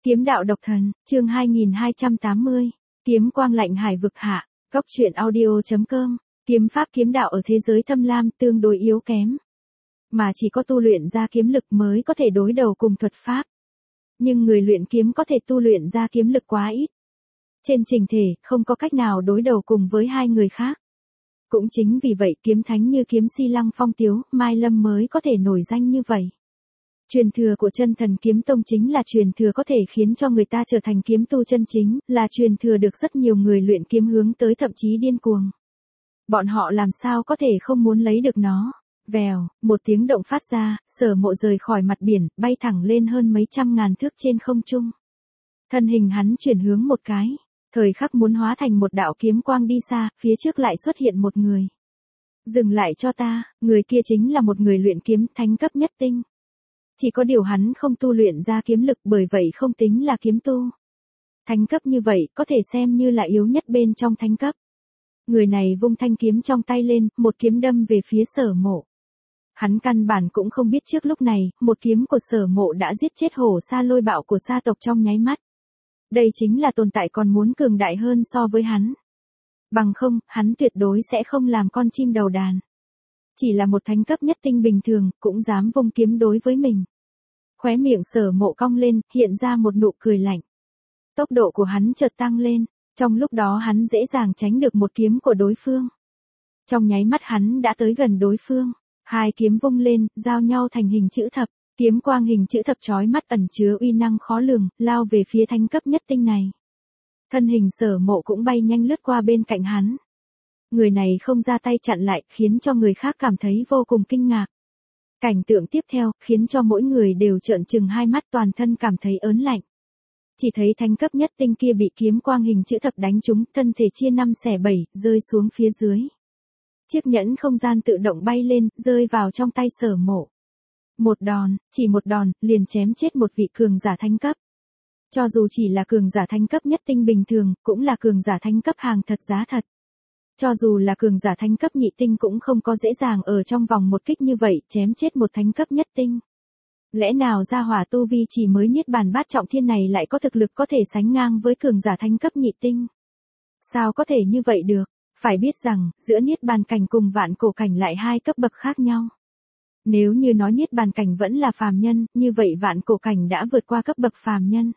Kiếm đạo độc thần, chương 2280, kiếm quang lạnh hải vực hạ, góc truyện audio.com, kiếm pháp kiếm đạo ở thế giới thâm lam tương đối yếu kém. Mà chỉ có tu luyện ra kiếm lực mới có thể đối đầu cùng thuật pháp. Nhưng người luyện kiếm có thể tu luyện ra kiếm lực quá ít. Trên trình thể, không có cách nào đối đầu cùng với hai người khác. Cũng chính vì vậy kiếm thánh như kiếm Si Lăng Phong Tiếu, Mai Lâm mới có thể nổi danh như vậy. Truyền thừa của chân thần kiếm tông chính là truyền thừa có thể khiến cho người ta trở thành kiếm tu chân chính, là truyền thừa được rất nhiều người luyện kiếm hướng tới thậm chí điên cuồng. Bọn họ làm sao có thể không muốn lấy được nó. Vèo, một tiếng động phát ra, Sở Mộ rời khỏi mặt biển, bay thẳng lên hơn mấy trăm ngàn thước trên không trung. Thân hình hắn chuyển hướng một cái, thời khắc muốn hóa thành một đạo kiếm quang đi xa, phía trước lại xuất hiện một người. Dừng lại cho ta, người kia chính là một người luyện kiếm thánh cấp nhất tinh. Chỉ có điều hắn không tu luyện ra kiếm lực bởi vậy không tính là kiếm tu. Thánh cấp như vậy có thể xem như là yếu nhất bên trong thánh cấp. Người này vung thanh kiếm trong tay lên, một kiếm đâm về phía Sở Mộ. Hắn căn bản cũng không biết trước lúc này, một kiếm của Sở Mộ đã giết chết hổ sa lôi bạo của sa tộc trong nháy mắt. Đây chính là tồn tại còn muốn cường đại hơn so với hắn. Bằng không, hắn tuyệt đối sẽ không làm con chim đầu đàn. Chỉ là một thánh cấp nhất tinh bình thường, cũng dám vung kiếm đối với mình. Khóe miệng Sở Mộ cong lên, hiện ra một nụ cười lạnh. Tốc độ của hắn chợt tăng lên, trong lúc đó hắn dễ dàng tránh được một kiếm của đối phương. Trong nháy mắt hắn đã tới gần đối phương, hai kiếm vung lên, giao nhau thành hình chữ thập, kiếm quang hình chữ thập chói mắt ẩn chứa uy năng khó lường, lao về phía thánh cấp nhất tinh này. Thân hình Sở Mộ cũng bay nhanh lướt qua bên cạnh hắn. Người này không ra tay chặn lại, khiến cho người khác cảm thấy vô cùng kinh ngạc. Cảnh tượng tiếp theo, khiến cho mỗi người đều trợn trừng hai mắt toàn thân cảm thấy ớn lạnh. Chỉ thấy thánh cấp nhất tinh kia bị kiếm quang hình chữ thập đánh trúng, thân thể chia 5 xẻ 7, rơi xuống phía dưới. Chiếc nhẫn không gian tự động bay lên, rơi vào trong tay Sở Mộ. Một đòn, chỉ một đòn, liền chém chết một vị cường giả thánh cấp. Cho dù chỉ là cường giả thánh cấp nhất tinh bình thường, cũng là cường giả thánh cấp hàng thật giá thật. Cho dù là cường giả thánh cấp nhị tinh cũng không có dễ dàng ở trong vòng một kích như vậy, chém chết một thánh cấp nhất tinh. Lẽ nào gia hỏa tu vi chỉ mới niết bàn bát trọng thiên này lại có thực lực có thể sánh ngang với cường giả thánh cấp nhị tinh? Sao có thể như vậy được? Phải biết rằng, giữa niết bàn cảnh cùng vạn cổ cảnh lại hai cấp bậc khác nhau. Nếu như nói niết bàn cảnh vẫn là phàm nhân, như vậy vạn cổ cảnh đã vượt qua cấp bậc phàm nhân.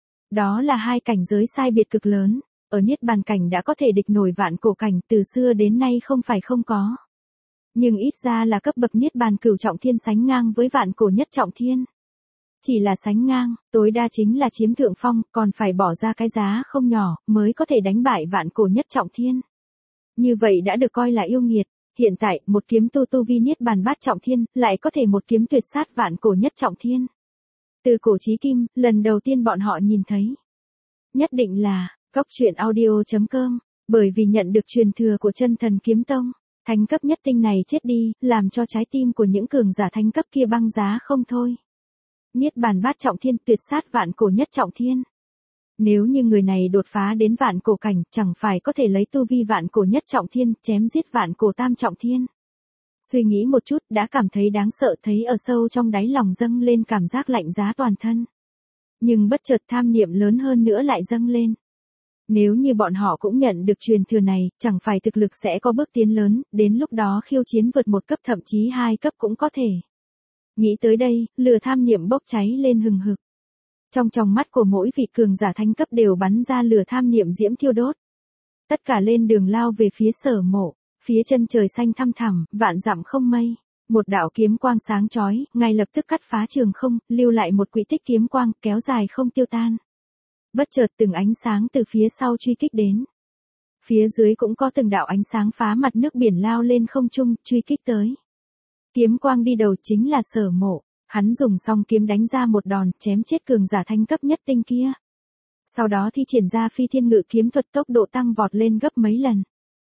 Đó là hai cảnh giới sai biệt cực lớn. Ở niết bàn cảnh đã có thể địch nổi vạn cổ cảnh từ xưa đến nay không phải không có. Nhưng ít ra là cấp bậc niết bàn cửu trọng thiên sánh ngang với vạn cổ nhất trọng thiên. Chỉ là sánh ngang, tối đa chính là chiếm thượng phong, còn phải bỏ ra cái giá không nhỏ, mới có thể đánh bại vạn cổ nhất trọng thiên. Như vậy đã được coi là yêu nghiệt. Hiện tại, một kiếm tu vi niết bàn bát trọng thiên, lại có thể một kiếm tuyệt sát vạn cổ nhất trọng thiên. Từ cổ chí kim, lần đầu tiên bọn họ nhìn thấy. Nhất định là góc truyện audio.com, bởi vì nhận được truyền thừa của chân thần kiếm tông, thánh cấp nhất tinh này chết đi, làm cho trái tim của những cường giả thánh cấp kia băng giá không thôi. Niết bàn bát trọng thiên tuyệt sát vạn cổ nhất trọng thiên. Nếu như người này đột phá đến vạn cổ cảnh, chẳng phải có thể lấy tu vi vạn cổ nhất trọng thiên, chém giết vạn cổ tam trọng thiên. Suy nghĩ một chút, đã cảm thấy đáng sợ, thấy ở sâu trong đáy lòng dâng lên cảm giác lạnh giá toàn thân. Nhưng bất chợt tham niệm lớn hơn nữa lại dâng lên. Nếu như bọn họ cũng nhận được truyền thừa này, chẳng phải thực lực sẽ có bước tiến lớn, đến lúc đó khiêu chiến vượt một cấp thậm chí 2 cấp cũng có thể. Nghĩ tới đây, lửa tham niệm bốc cháy lên hừng hực. Trong tròng mắt của mỗi vị cường giả thánh cấp đều bắn ra lửa tham niệm diễm thiêu đốt. Tất cả lên đường lao về phía Sở Mộ, phía chân trời xanh thăm thẳm, vạn dặm không mây. Một đạo kiếm quang sáng chói, ngay lập tức cắt phá trường không, lưu lại một quỹ tích kiếm quang, kéo dài không tiêu tan. Bất chợt từng ánh sáng từ phía sau truy kích đến. Phía dưới cũng có từng đạo ánh sáng phá mặt nước biển lao lên không trung, truy kích tới. Kiếm quang đi đầu chính là Sở Mộ, hắn dùng song kiếm đánh ra một đòn, chém chết cường giả thánh cấp nhất tinh kia. Sau đó thi triển ra phi thiên ngự kiếm thuật, tốc độ tăng vọt lên gấp mấy lần.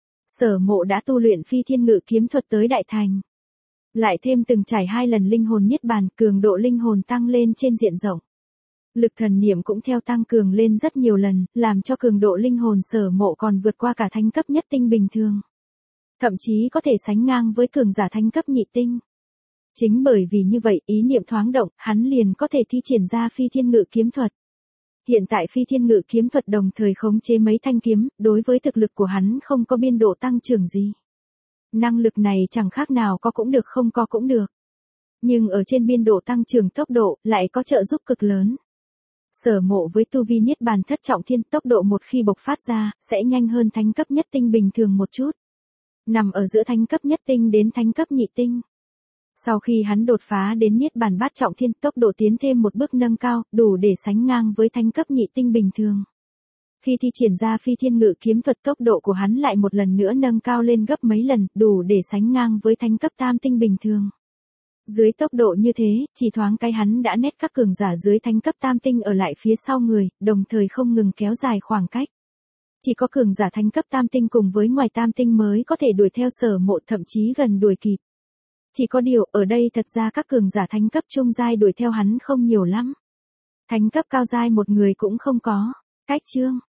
Sở Mộ đã tu luyện phi thiên ngự kiếm thuật tới đại thành. Lại thêm từng trải 2 lần linh hồn niết bàn, cường độ linh hồn tăng lên trên diện rộng. Lực thần niệm cũng theo tăng cường lên rất nhiều lần, làm cho cường độ linh hồn Sở Mộ còn vượt qua cả thánh cấp nhất tinh bình thường. Thậm chí có thể sánh ngang với cường giả thánh cấp nhị tinh. Chính bởi vì như vậy, ý niệm thoáng động, hắn liền có thể thi triển ra phi thiên ngự kiếm thuật. Hiện tại phi thiên ngự kiếm thuật đồng thời khống chế mấy thanh kiếm, đối với thực lực của hắn không có biên độ tăng trưởng gì. Năng lực này chẳng khác nào có cũng được không có cũng được. Nhưng ở trên biên độ tăng trưởng tốc độ, lại có trợ giúp cực lớn. Sở Mộ với tu vi niết bàn thất trọng thiên, tốc độ một khi bộc phát ra, sẽ nhanh hơn thánh cấp nhất tinh bình thường một chút. Nằm ở giữa thánh cấp nhất tinh đến thánh cấp nhị tinh. Sau khi hắn đột phá đến niết bàn bát trọng thiên, tốc độ tiến thêm một bước nâng cao, đủ để sánh ngang với thánh cấp nhị tinh bình thường. Khi thi triển ra phi thiên ngự kiếm thuật, tốc độ của hắn lại một lần nữa nâng cao lên gấp mấy lần, đủ để sánh ngang với thánh cấp tam tinh bình thường. Dưới tốc độ như thế, chỉ thoáng cái hắn đã nét các cường giả dưới thánh cấp tam tinh ở lại phía sau người, đồng thời không ngừng kéo dài khoảng cách. Chỉ có cường giả thánh cấp tam tinh cùng với ngoài tam tinh mới có thể đuổi theo Sở Mộ, thậm chí gần đuổi kịp. Chỉ có điều, ở đây thật ra các cường giả thánh cấp trung giai đuổi theo hắn không nhiều lắm. Thánh cấp cao giai một người cũng không có. Cách chương